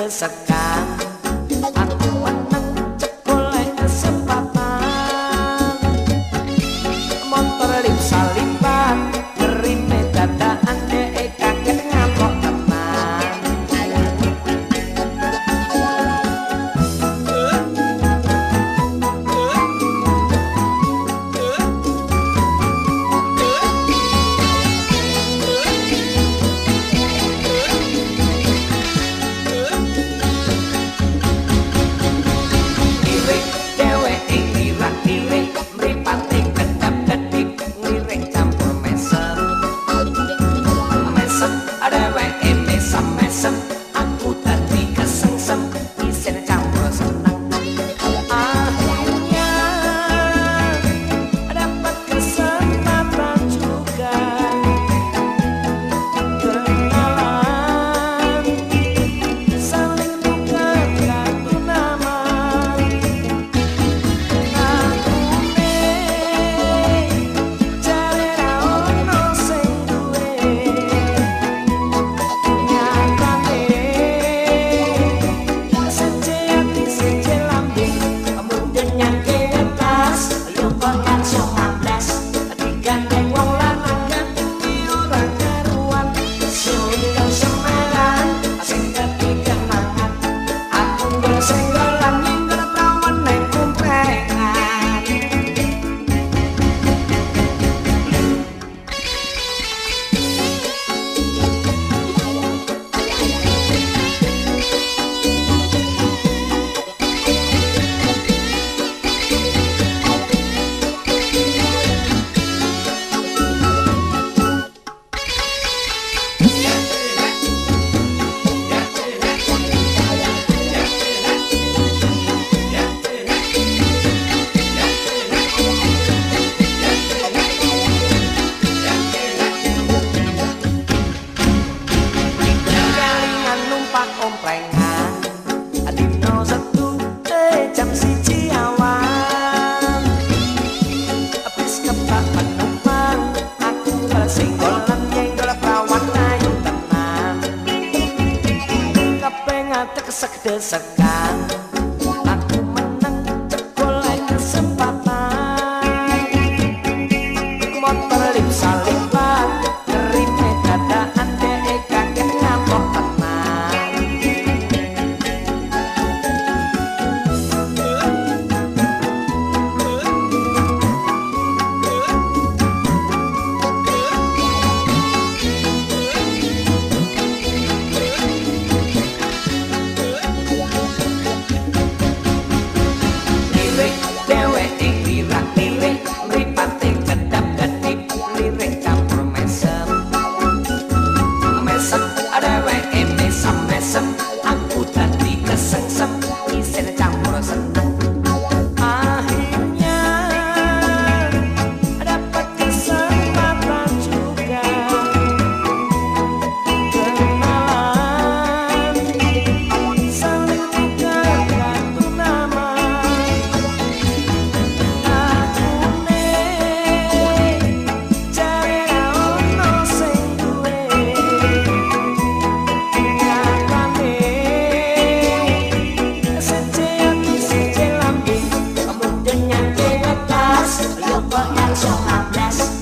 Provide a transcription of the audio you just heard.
desek-desekan. Aku menang cekolek kesempatan. Motor lip salipan ngerime dadaan dek kaget ngapok tenan. Aku tadi kesengsem isen campur senang. Akhirnya dapat kesempatan juga kenalan, saling tukar kartu nama. Aku cari ono sing duwe. Komplengan adino satu jam siji awan. Abis kebak penumpang aku bersinggolan nyenggol perawan ayu tenan. Kabeh ngadeg kesek-desekan. Aku menang cekolek kesempatan. Motor lip salipan ngerime dadaan dek kaget ngapok tenan. Aku tadi kesengsem isen campur senang. Akhirnya dapat kesempatan juga kenalan, saling tukar kartu nama. Aku cari ono sing duwe. Yang 19